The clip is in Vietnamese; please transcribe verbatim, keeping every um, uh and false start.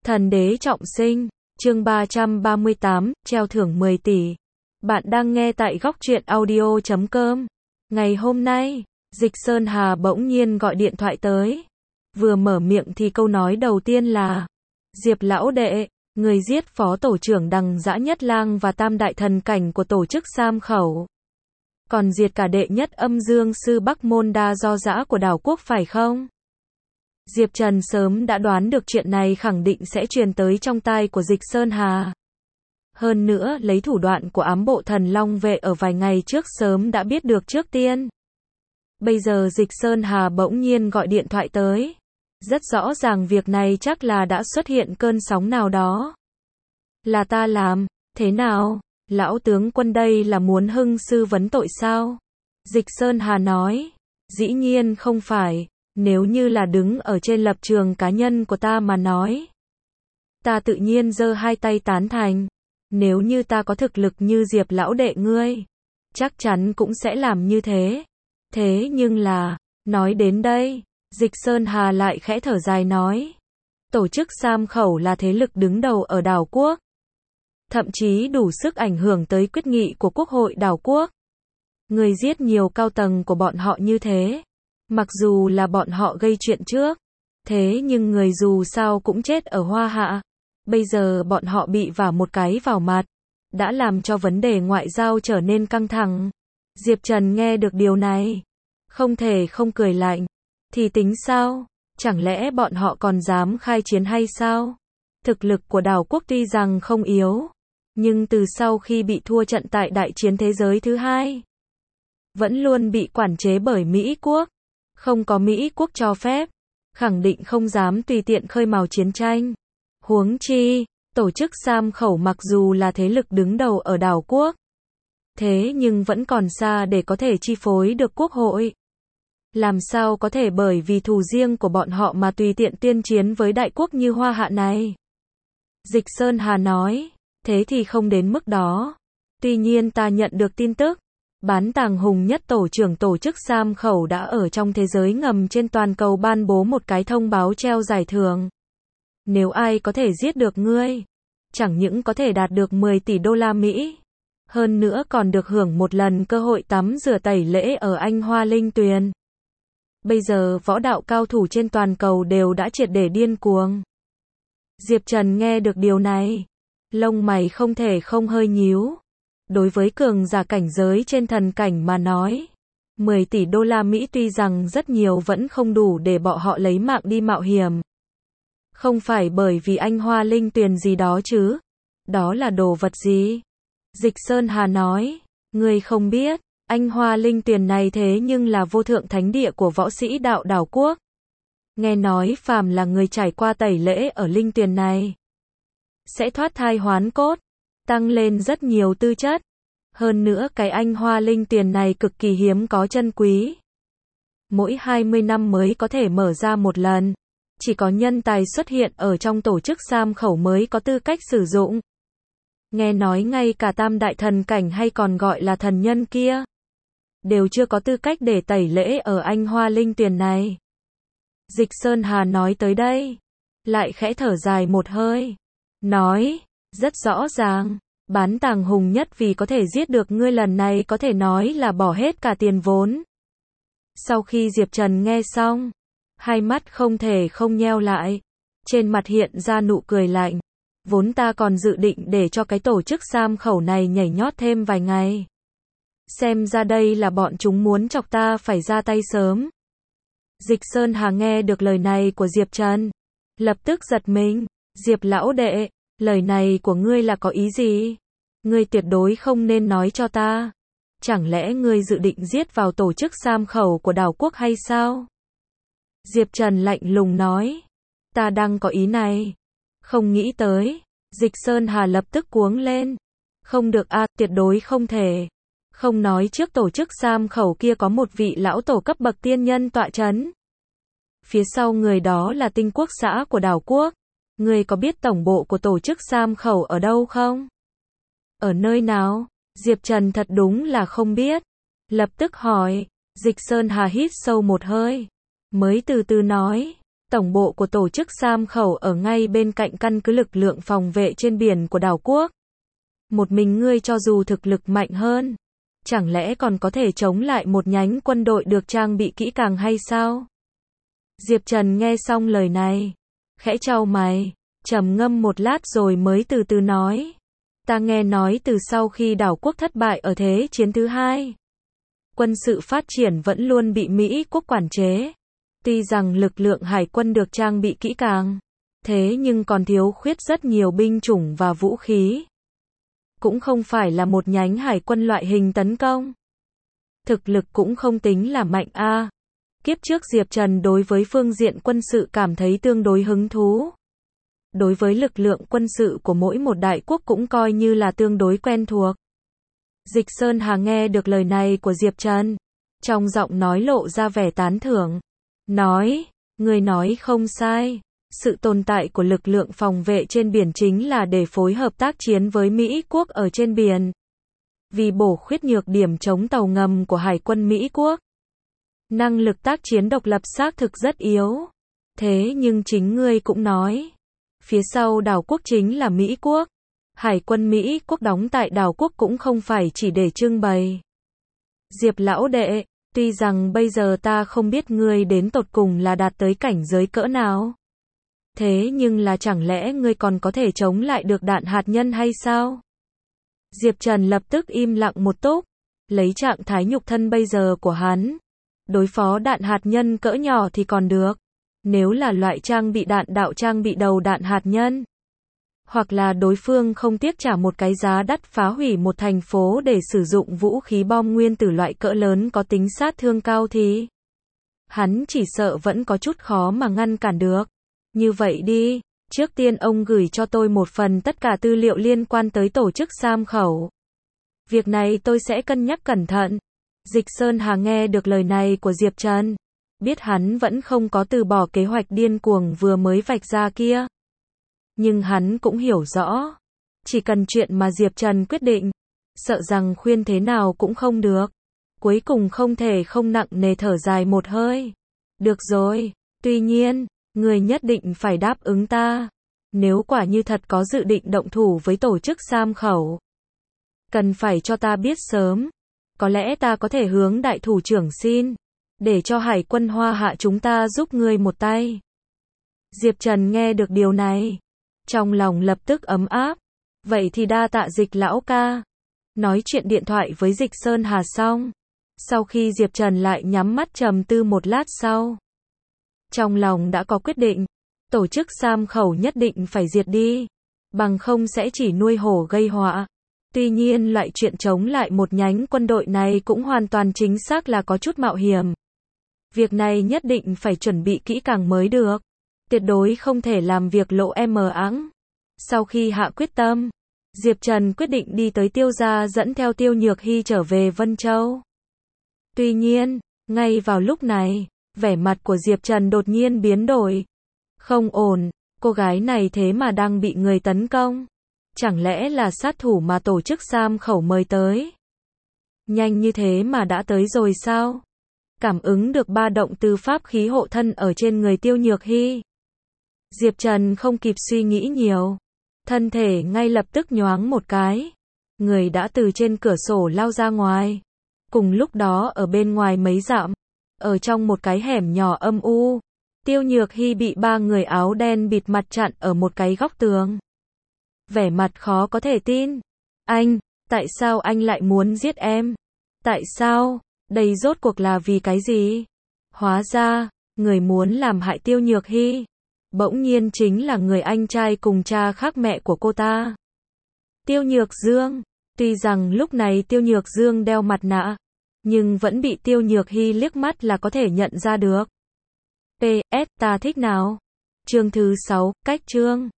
Thần đế trọng sinh, chương ba trăm ba mươi tám, treo thưởng mười tỷ. Bạn đang nghe tại góc truyện audio chấm com. Ngày hôm nay, Dịch Sơn Hà bỗng nhiên gọi điện thoại tới. Vừa mở miệng thì câu nói đầu tiên là: Diệp lão đệ, người giết phó tổ trưởng Đằng Dã Nhất Lang và tam đại thần cảnh của tổ chức Sam Khẩu. Còn diệt cả đệ nhất âm dương sư Bắc Môn Đa Do Dã của đảo quốc phải không? Diệp Trần sớm đã đoán được chuyện này khẳng định sẽ truyền tới trong tai của Dịch Sơn Hà. Hơn nữa, lấy thủ đoạn của ám bộ thần Long vệ ở vài ngày trước sớm đã biết được trước tiên. Bây giờ Dịch Sơn Hà bỗng nhiên gọi điện thoại tới. Rất rõ ràng việc này chắc là đã xuất hiện cơn sóng nào đó. Là ta làm, thế nào? Lão tướng quân đây là muốn hưng sư vấn tội sao? Dịch Sơn Hà nói, dĩ nhiên không phải. Nếu như là đứng ở trên lập trường cá nhân của ta mà nói, ta tự nhiên giơ hai tay tán thành. Nếu như ta có thực lực như Diệp lão đệ ngươi, chắc chắn cũng sẽ làm như thế. Thế nhưng là, nói đến đây, Dịch Sơn Hà lại khẽ thở dài nói, tổ chức Sam Khẩu là thế lực đứng đầu ở đảo quốc, thậm chí đủ sức ảnh hưởng tới quyết nghị của quốc hội đảo quốc. Người giết nhiều cao tầng của bọn họ như thế, mặc dù là bọn họ gây chuyện trước, thế nhưng người dù sao cũng chết ở Hoa Hạ. Bây giờ bọn họ bị vả một cái vào mặt, đã làm cho vấn đề ngoại giao trở nên căng thẳng. Diệp Trần nghe được điều này, không thể không cười lạnh. Thì tính sao? Chẳng lẽ bọn họ còn dám khai chiến hay sao? Thực lực của đảo quốc tuy rằng không yếu, nhưng từ sau khi bị thua trận tại đại chiến thế giới thứ hai, vẫn luôn bị quản chế bởi Mỹ quốc. Không có Mỹ quốc cho phép, khẳng định không dám tùy tiện khơi mào chiến tranh. Huống chi, tổ chức Sam Khẩu mặc dù là thế lực đứng đầu ở đảo quốc, thế nhưng vẫn còn xa để có thể chi phối được quốc hội. Làm sao có thể bởi vì thù riêng của bọn họ mà tùy tiện tuyên chiến với đại quốc như Hoa Hạ này? Dịch Sơn Hà nói, thế thì không đến mức đó. Tuy nhiên ta nhận được tin tức, Bán Tàng Hùng Nhất tổ trưởng tổ chức Sam Khẩu đã ở trong thế giới ngầm trên toàn cầu ban bố một cái thông báo treo giải thưởng. Nếu ai có thể giết được ngươi, chẳng những có thể đạt được mười tỷ đô la Mỹ, hơn nữa còn được hưởng một lần cơ hội tắm rửa tẩy lễ ở Anh Hoa Linh Tuyền. Bây giờ võ đạo cao thủ trên toàn cầu đều đã triệt để điên cuồng. Diệp Trần nghe được điều này, lông mày không thể không hơi nhíu. Đối với cường giả cảnh giới trên thần cảnh mà nói, mười tỷ đô la Mỹ tuy rằng rất nhiều vẫn không đủ để bọn họ lấy mạng đi mạo hiểm. Không phải bởi vì Anh Hoa Linh Tuyền gì đó chứ. Đó là đồ vật gì? Dịch Sơn Hà nói, ngươi không biết, Anh Hoa Linh Tuyền này thế nhưng là vô thượng thánh địa của võ sĩ đạo đảo quốc. Nghe nói phàm là người trải qua tẩy lễ ở Linh Tuyền này, sẽ thoát thai hoán cốt, tăng lên rất nhiều tư chất. Hơn nữa cái Anh Hoa Linh Tuyền này cực kỳ hiếm có chân quý. Mỗi hai mươi năm mới có thể mở ra một lần. Chỉ có nhân tài xuất hiện ở trong tổ chức Sam Khẩu mới có tư cách sử dụng. Nghe nói ngay cả tam đại thần cảnh hay còn gọi là thần nhân kia, đều chưa có tư cách để tẩy lễ ở Anh Hoa Linh Tuyền này. Dịch Sơn Hà nói tới đây, lại khẽ thở dài một hơi. Nói, rất rõ ràng, Bán Tàng Hùng Nhất vì có thể giết được ngươi lần này có thể nói là bỏ hết cả tiền vốn. Sau khi Diệp Trần nghe xong, hai mắt không thể không nheo lại, trên mặt hiện ra nụ cười lạnh. Vốn ta còn dự định để cho cái tổ chức Sam Khẩu này nhảy nhót thêm vài ngày. Xem ra đây là bọn chúng muốn chọc ta phải ra tay sớm. Dịch Sơn Hà nghe được lời này của Diệp Trần, lập tức giật mình. Diệp lão đệ, lời này của ngươi là có ý gì? Ngươi tuyệt đối không nên nói cho ta. Chẳng lẽ ngươi dự định giết vào tổ chức Sam Khẩu của đảo quốc hay sao? Diệp Trần lạnh lùng nói, ta đang có ý này. Không nghĩ tới. Dịch Sơn Hà lập tức cuống lên. Không được a, à, tuyệt đối không thể. Không nói trước tổ chức Sam Khẩu kia có một vị lão tổ cấp bậc tiên nhân tọa chấn. Phía sau người đó là tinh quốc xã của đảo quốc. Ngươi có biết tổng bộ của tổ chức Sam Khẩu ở đâu không? Ở nơi nào? Diệp Trần thật đúng là không biết. Lập tức hỏi. Dịch Sơn Hà hít sâu một hơi, mới từ từ nói, Tổng bộ của tổ chức Sam Khẩu ở ngay bên cạnh căn cứ lực lượng phòng vệ trên biển của đảo quốc. Một mình ngươi cho dù thực lực mạnh hơn, chẳng lẽ còn có thể chống lại một nhánh quân đội được trang bị kỹ càng hay sao? Diệp Trần nghe xong lời này, khẽ chau mày, trầm ngâm một lát rồi mới từ từ nói. Ta nghe nói từ sau khi đảo quốc thất bại ở Thế chiến thứ hai, quân sự phát triển vẫn luôn bị Mỹ quốc quản chế. Tuy rằng lực lượng hải quân được trang bị kỹ càng, thế nhưng còn thiếu khuyết rất nhiều binh chủng và vũ khí. Cũng không phải là một nhánh hải quân loại hình tấn công. Thực lực cũng không tính là mạnh a. À. Kiếp trước Diệp Trần đối với phương diện quân sự cảm thấy tương đối hứng thú. Đối với lực lượng quân sự của mỗi một đại quốc cũng coi như là tương đối quen thuộc. Dịch Sơn Hà nghe được lời này của Diệp Trần, trong giọng nói lộ ra vẻ tán thưởng. Nói, người nói không sai. Sự tồn tại của lực lượng phòng vệ trên biển chính là để phối hợp tác chiến với Mỹ quốc ở trên biển. Vì bổ khuyết nhược điểm chống tàu ngầm của Hải quân Mỹ quốc. Năng lực tác chiến độc lập xác thực rất yếu. Thế nhưng chính ngươi cũng nói, phía sau đảo quốc chính là Mỹ quốc. Hải quân Mỹ quốc đóng tại đảo quốc cũng không phải chỉ để trưng bày. Diệp lão đệ, tuy rằng bây giờ ta không biết ngươi đến tột cùng là đạt tới cảnh giới cỡ nào. Thế nhưng là chẳng lẽ ngươi còn có thể chống lại được đạn hạt nhân hay sao? Diệp Trần lập tức im lặng một túc, lấy trạng thái nhục thân bây giờ của hắn. Đối phó đạn hạt nhân cỡ nhỏ thì còn được. Nếu là loại trang bị đạn đạo trang bị đầu đạn hạt nhân, hoặc là đối phương không tiếc trả một cái giá đắt phá hủy một thành phố để sử dụng vũ khí bom nguyên tử loại cỡ lớn có tính sát thương cao thì hắn chỉ sợ vẫn có chút khó mà ngăn cản được. Như vậy đi, trước tiên ông gửi cho tôi một phần tất cả tư liệu liên quan tới tổ chức Sam Khẩu. Việc này tôi sẽ cân nhắc cẩn thận. Dịch Sơn Hà nghe được lời này của Diệp Trần, biết hắn vẫn không có từ bỏ kế hoạch điên cuồng vừa mới vạch ra kia. Nhưng hắn cũng hiểu rõ, chỉ cần chuyện mà Diệp Trần quyết định, sợ rằng khuyên thế nào cũng không được. Cuối cùng không thể không nặng nề thở dài một hơi. Được rồi, tuy nhiên, người nhất định phải đáp ứng ta. Nếu quả như thật có dự định động thủ với tổ chức Sam Khẩu, cần phải cho ta biết sớm. Có lẽ ta có thể hướng đại thủ trưởng xin, để cho Hải quân Hoa Hạ chúng ta giúp ngươi một tay. Diệp Trần nghe được điều này, trong lòng lập tức ấm áp. Vậy thì đa tạ Dịch lão ca. Nói chuyện điện thoại với Dịch Sơn Hà xong, sau khi Diệp Trần lại nhắm mắt trầm tư một lát sau, trong lòng đã có quyết định, tổ chức Sam Khẩu nhất định phải diệt đi, bằng không sẽ chỉ nuôi hổ gây họa. Tuy nhiên loại chuyện chống lại một nhánh quân đội này cũng hoàn toàn chính xác là có chút mạo hiểm. Việc này nhất định phải chuẩn bị kỹ càng mới được. Tuyệt đối không thể làm việc lộ mờ áng. Sau khi hạ quyết tâm, Diệp Trần quyết định đi tới Tiêu gia dẫn theo Tiêu Nhược Hy trở về Vân Châu. Tuy nhiên, ngay vào lúc này, vẻ mặt của Diệp Trần đột nhiên biến đổi. Không ổn, cô gái này thế mà đang bị người tấn công. Chẳng lẽ là sát thủ mà tổ chức Sam Khẩu mời tới? Nhanh như thế mà đã tới rồi sao? Cảm ứng được ba động từ pháp khí hộ thân ở trên người Tiêu Nhược Hy. Diệp Trần không kịp suy nghĩ nhiều. Thân thể ngay lập tức nhoáng một cái. Người đã từ trên cửa sổ lao ra ngoài. Cùng lúc đó ở bên ngoài mấy dặm, ở trong một cái hẻm nhỏ âm u, Tiêu Nhược Hy bị ba người áo đen bịt mặt chặn ở một cái góc tường. Vẻ mặt khó có thể tin. Anh, tại sao anh lại muốn giết em? Tại sao? Đây rốt cuộc là vì cái gì? Hóa ra, người muốn làm hại Tiêu Nhược Hy, bỗng nhiên chính là người anh trai cùng cha khác mẹ của cô ta. Tiêu Nhược Dương. Tuy rằng lúc này Tiêu Nhược Dương đeo mặt nạ, nhưng vẫn bị Tiêu Nhược Hy liếc mắt là có thể nhận ra được. pê ét ta thích nào? Chương thứ sáu, cách chương.